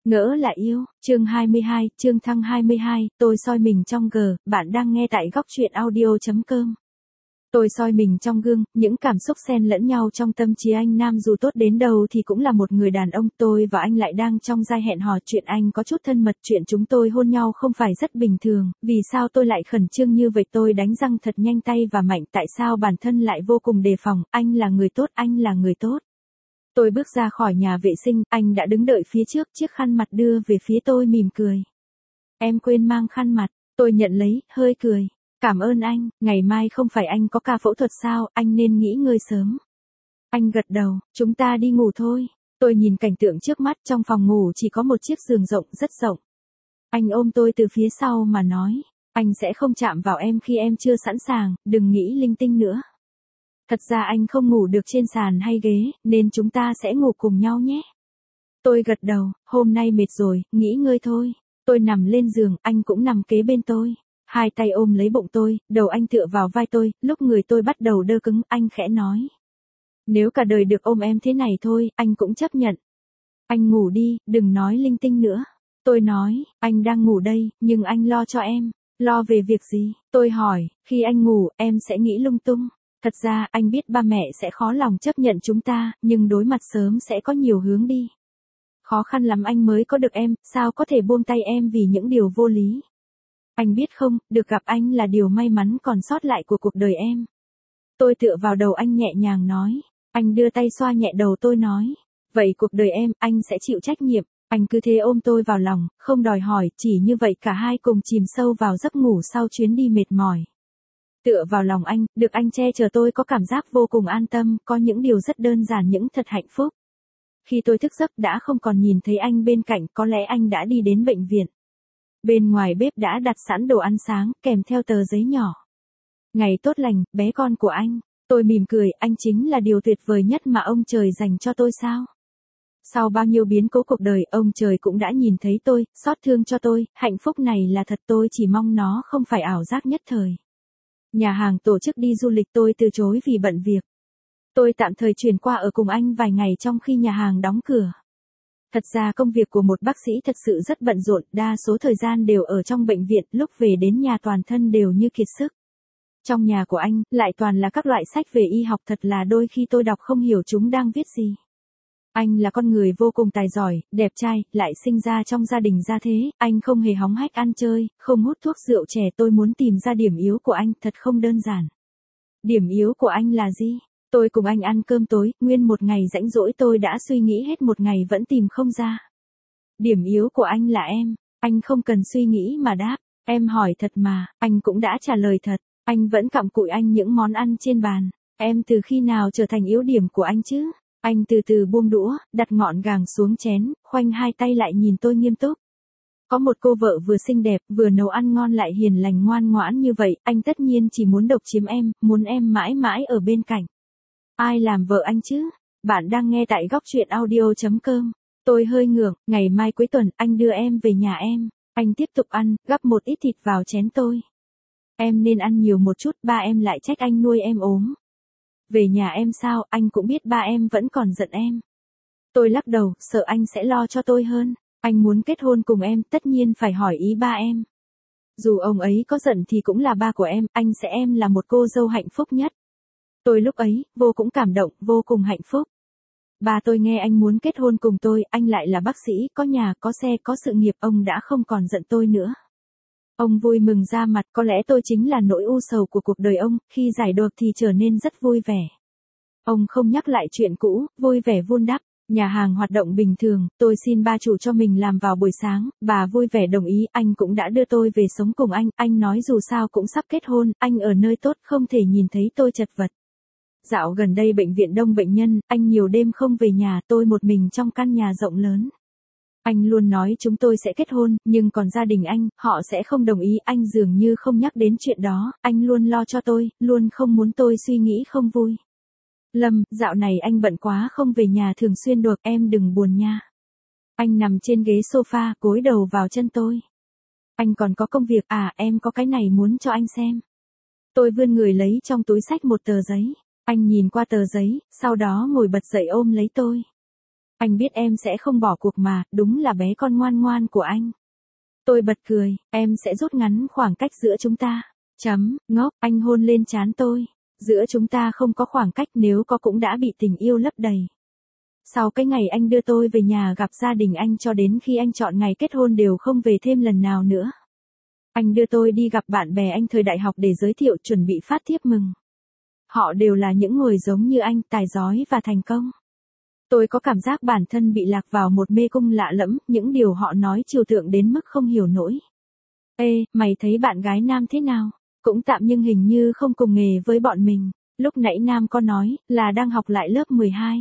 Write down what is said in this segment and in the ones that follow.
Ngỡ là yêu, chương 22, chương thăng 22, tôi soi mình trong bạn đang nghe tại góc truyện audio.com. Tôi soi mình trong gương, những cảm xúc xen lẫn nhau trong tâm trí anh Nam dù tốt đến đâu thì cũng là một người đàn ông. Tôi và anh lại đang trong giai hẹn hò, chuyện anh có chút thân mật, chuyện chúng tôi hôn nhau không phải rất bình thường. Vì sao tôi lại khẩn trương như vậy? Tôi đánh răng thật nhanh tay và mạnh, tại sao bản thân lại vô cùng đề phòng? Anh là người tốt, anh là người tốt. Tôi bước ra khỏi nhà vệ sinh, anh đã đứng đợi phía trước, chiếc khăn mặt đưa về phía tôi mỉm cười. Em quên mang khăn mặt, tôi nhận lấy, hơi cười. Cảm ơn anh, ngày mai không phải anh có ca phẫu thuật sao, anh nên nghỉ ngơi sớm. Anh gật đầu, chúng ta đi ngủ thôi. Tôi nhìn cảnh tượng trước mắt, trong phòng ngủ chỉ có một chiếc giường rộng, rất rộng. Anh ôm tôi từ phía sau mà nói, anh sẽ không chạm vào em khi em chưa sẵn sàng, đừng nghĩ linh tinh nữa. Thật ra anh không ngủ được trên sàn hay ghế, nên chúng ta sẽ ngủ cùng nhau nhé. Tôi gật đầu, hôm nay mệt rồi, nghỉ ngơi thôi. Tôi nằm lên giường, anh cũng nằm kế bên tôi. Hai tay ôm lấy bụng tôi, đầu anh tựa vào vai tôi, lúc người tôi bắt đầu đơ cứng, anh khẽ nói. Nếu cả đời được ôm em thế này thôi, anh cũng chấp nhận. Anh ngủ đi, đừng nói linh tinh nữa. Tôi nói, anh đang ngủ đây, nhưng anh lo cho em. Lo về việc gì? Tôi hỏi, khi anh ngủ, em sẽ nghĩ lung tung. Thật ra, anh biết ba mẹ sẽ khó lòng chấp nhận chúng ta, nhưng đối mặt sớm sẽ có nhiều hướng đi. Khó khăn lắm anh mới có được em, sao có thể buông tay em vì những điều vô lý. Anh biết không, được gặp anh là điều may mắn còn sót lại của cuộc đời em. Tôi tựa vào đầu anh nhẹ nhàng nói. Anh đưa tay xoa nhẹ đầu tôi nói. Vậy cuộc đời em, anh sẽ chịu trách nhiệm. Anh cứ thế ôm tôi vào lòng, không đòi hỏi, chỉ như vậy cả hai cùng chìm sâu vào giấc ngủ sau chuyến đi mệt mỏi. Tựa vào lòng anh, được anh che chở tôi có cảm giác vô cùng an tâm, có những điều rất đơn giản những thật hạnh phúc. Khi tôi thức giấc đã không còn nhìn thấy anh bên cạnh, có lẽ anh đã đi đến bệnh viện. Bên ngoài bếp đã đặt sẵn đồ ăn sáng, kèm theo tờ giấy nhỏ. Ngày tốt lành, bé con của anh. Tôi mỉm cười, anh chính là điều tuyệt vời nhất mà ông trời dành cho tôi sao? Sau bao nhiêu biến cố cuộc đời, ông trời cũng đã nhìn thấy tôi, xót thương cho tôi, hạnh phúc này là thật, tôi chỉ mong nó không phải ảo giác nhất thời. Nhà hàng tổ chức đi du lịch tôi từ chối vì bận việc. Tôi tạm thời chuyển qua ở cùng anh vài ngày trong khi nhà hàng đóng cửa. Thật ra công việc của một bác sĩ thật sự rất bận rộn, đa số thời gian đều ở trong bệnh viện, lúc về đến nhà toàn thân đều như kiệt sức. Trong nhà của anh, lại toàn là các loại sách về y học, thật là đôi khi tôi đọc không hiểu chúng đang viết gì. Anh là con người vô cùng tài giỏi, đẹp trai, lại sinh ra trong gia đình gia thế, anh không hề hóng hách ăn chơi, không hút thuốc rượu chè. Tôi muốn tìm ra điểm yếu của anh, thật không đơn giản. Điểm yếu của anh là gì? Tôi cùng anh ăn cơm tối, nguyên một ngày rãnh rỗi tôi đã suy nghĩ hết một ngày vẫn tìm không ra. Điểm yếu của anh là em, anh không cần suy nghĩ mà đáp, em hỏi thật mà, anh cũng đã trả lời thật, anh vẫn cặm cụi anh những món ăn trên bàn, em từ khi nào trở thành yếu điểm của anh chứ? Anh từ từ buông đũa, đặt ngọn gàng xuống chén, khoanh hai tay lại nhìn tôi nghiêm túc. Có một cô vợ vừa xinh đẹp, vừa nấu ăn ngon lại hiền lành ngoan ngoãn như vậy, anh tất nhiên chỉ muốn độc chiếm em, muốn em mãi mãi ở bên cạnh. Ai làm vợ anh chứ? Bạn đang nghe tại góc truyện audio.com. Tôi hơi ngượng, ngày mai cuối tuần, anh đưa em về nhà em. Anh tiếp tục ăn, gắp một ít thịt vào chén tôi. Em nên ăn nhiều một chút, ba em lại trách anh nuôi em ốm. Về nhà em sao, anh cũng biết ba em vẫn còn giận em. Tôi lắc đầu, sợ anh sẽ lo cho tôi hơn. Anh muốn kết hôn cùng em, tất nhiên phải hỏi ý ba em. Dù ông ấy có giận thì cũng là ba của em sẽ em là một cô dâu hạnh phúc nhất. Tôi lúc ấy, vô cùng cảm động, vô cùng hạnh phúc. Ba tôi nghe anh muốn kết hôn cùng tôi, anh lại là bác sĩ, có nhà, có xe, có sự nghiệp, ông đã không còn giận tôi nữa. Ông vui mừng ra mặt, có lẽ tôi chính là nỗi u sầu của cuộc đời ông, khi giải đột thì trở nên rất vui vẻ. Ông không nhắc lại chuyện cũ, vui vẻ vun đắp. Nhà hàng hoạt động bình thường, tôi xin ba chủ cho mình làm vào buổi sáng, bà vui vẻ đồng ý, anh cũng đã đưa tôi về sống cùng anh nói dù sao cũng sắp kết hôn, anh ở nơi tốt không thể nhìn thấy tôi chật vật. Dạo gần đây bệnh viện đông bệnh nhân, anh nhiều đêm không về nhà, tôi một mình trong căn nhà rộng lớn. Anh luôn nói chúng tôi sẽ kết hôn, nhưng còn gia đình anh, họ sẽ không đồng ý, anh dường như không nhắc đến chuyện đó, anh luôn lo cho tôi, luôn không muốn tôi suy nghĩ không vui. Lâm, dạo này anh bận quá không về nhà thường xuyên được, em đừng buồn nha. Anh nằm trên ghế sofa, gối đầu vào chân tôi. Anh còn có công việc à, em có cái này muốn cho anh xem. Tôi vươn người lấy trong túi xách một tờ giấy. Anh nhìn qua tờ giấy, sau đó ngồi bật dậy ôm lấy tôi. Anh biết em sẽ không bỏ cuộc mà, đúng là bé con ngoan ngoan của anh. Tôi bật cười, em sẽ rút ngắn khoảng cách giữa chúng ta. Ngốc, anh hôn lên trán tôi. Giữa chúng ta không có khoảng cách, nếu có cũng đã bị tình yêu lấp đầy. Sau cái ngày anh đưa tôi về nhà gặp gia đình anh cho đến khi anh chọn ngày kết hôn đều không về thêm lần nào nữa. Anh đưa tôi đi gặp bạn bè anh thời đại học để giới thiệu chuẩn bị phát thiếp mừng. Họ đều là những người giống như anh, tài giỏi và thành công. Tôi có cảm giác bản thân bị lạc vào một mê cung lạ lẫm, những điều họ nói trừu tượng đến mức không hiểu nổi. Ê, mày thấy bạn gái Nam thế nào? Cũng tạm nhưng hình như không cùng nghề với bọn mình. Lúc nãy Nam có nói là đang học lại lớp 12.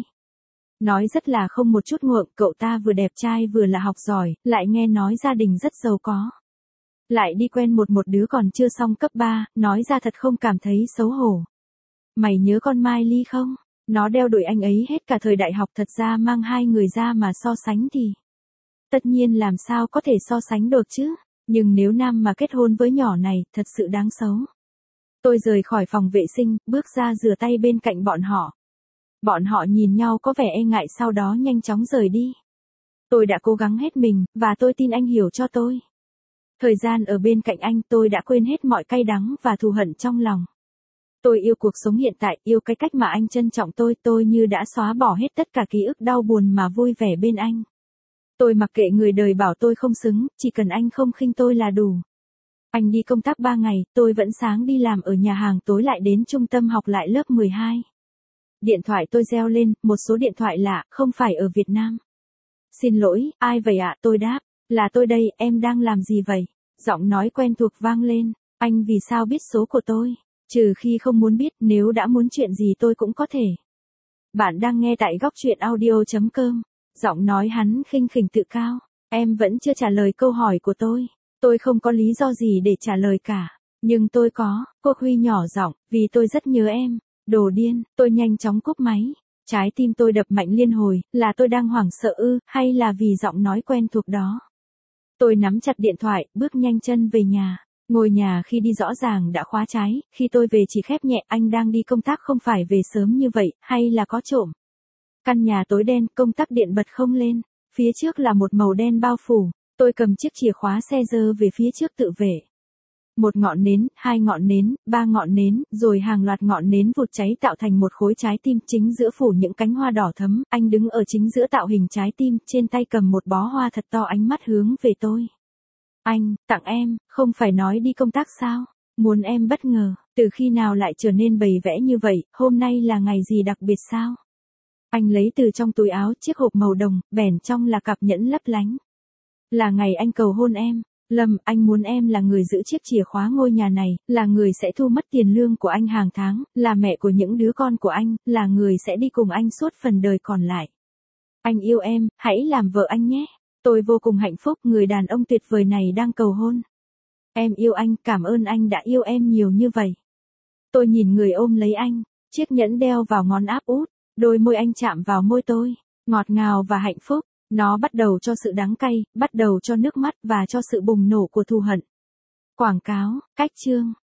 Nói rất là không một chút ngượng, cậu ta vừa đẹp trai vừa là học giỏi, lại nghe nói gia đình rất giàu có. Lại đi quen một đứa còn chưa xong cấp 3, nói ra thật không cảm thấy xấu hổ. Mày nhớ con Mai Ly không? Nó đeo đuổi anh ấy hết cả thời đại học, thật ra mang hai người ra mà so sánh thì. Tất nhiên làm sao có thể so sánh được chứ, nhưng nếu Nam mà kết hôn với nhỏ này, thật sự đáng xấu. Tôi rời khỏi phòng vệ sinh, bước ra rửa tay bên cạnh bọn họ. Bọn họ nhìn nhau có vẻ e ngại sau đó nhanh chóng rời đi. Tôi đã cố gắng hết mình, và tôi tin anh hiểu cho tôi. Thời gian ở bên cạnh anh tôi đã quên hết mọi cay đắng và thù hận trong lòng. Tôi yêu cuộc sống hiện tại, yêu cái cách mà anh trân trọng tôi như đã xóa bỏ hết tất cả ký ức đau buồn mà vui vẻ bên anh. Tôi mặc kệ người đời bảo tôi không xứng, chỉ cần anh không khinh tôi là đủ. Anh đi công tác 3 ngày, tôi vẫn sáng đi làm ở nhà hàng, tối lại đến trung tâm học lại lớp 12. Điện thoại tôi reo lên, một số điện thoại lạ, không phải ở Việt Nam. Xin lỗi, ai vậy ạ? Tôi đáp, là tôi đây, em đang làm gì vậy? Giọng nói quen thuộc vang lên, anh vì sao biết số của tôi? Trừ khi không muốn biết, nếu đã muốn chuyện gì tôi cũng có thể. Bạn đang nghe tại góc truyện audio.com. Giọng nói hắn khinh khỉnh tự cao. Em vẫn chưa trả lời câu hỏi của tôi. Tôi không có lý do gì để trả lời cả. Nhưng tôi có, cô Huy nhỏ giọng, vì tôi rất nhớ em. Đồ điên, tôi nhanh chóng cúp máy. Trái tim tôi đập mạnh liên hồi, là tôi đang hoảng sợ ư, hay là vì giọng nói quen thuộc đó. Tôi nắm chặt điện thoại, bước nhanh chân về nhà. Ngôi nhà khi đi rõ ràng đã khóa trái, khi tôi về chỉ khép nhẹ, anh đang đi công tác không phải về sớm như vậy, hay là có trộm. Căn nhà tối đen, công tắc điện bật không lên, phía trước là một màu đen bao phủ, tôi cầm chiếc chìa khóa xe giơ về phía trước tự vệ. Một ngọn nến, hai ngọn nến, ba ngọn nến, rồi hàng loạt ngọn nến vụt cháy tạo thành một khối trái tim, chính giữa phủ những cánh hoa đỏ thẫm, anh đứng ở chính giữa tạo hình trái tim, trên tay cầm một bó hoa thật to, ánh mắt hướng về tôi. Anh, tặng em, không phải nói đi công tác sao? Muốn em bất ngờ, từ khi nào lại trở nên bày vẽ như vậy, hôm nay là ngày gì đặc biệt sao? Anh lấy từ trong túi áo chiếc hộp màu đồng, bèn trong là cặp nhẫn lấp lánh. Là ngày anh cầu hôn em. Lâm, anh muốn em là người giữ chiếc chìa khóa ngôi nhà này, là người sẽ thu mất tiền lương của anh hàng tháng, là mẹ của những đứa con của anh, là người sẽ đi cùng anh suốt phần đời còn lại. Anh yêu em, hãy làm vợ anh nhé. Tôi vô cùng hạnh phúc, người đàn ông tuyệt vời này đang cầu hôn. Em yêu anh, cảm ơn anh đã yêu em nhiều như vậy. Tôi nhìn người ôm lấy anh, chiếc nhẫn đeo vào ngón áp út, đôi môi anh chạm vào môi tôi, ngọt ngào và hạnh phúc. Nó bắt đầu cho sự đắng cay, bắt đầu cho nước mắt và cho sự bùng nổ của thù hận. Quảng cáo, cách chương.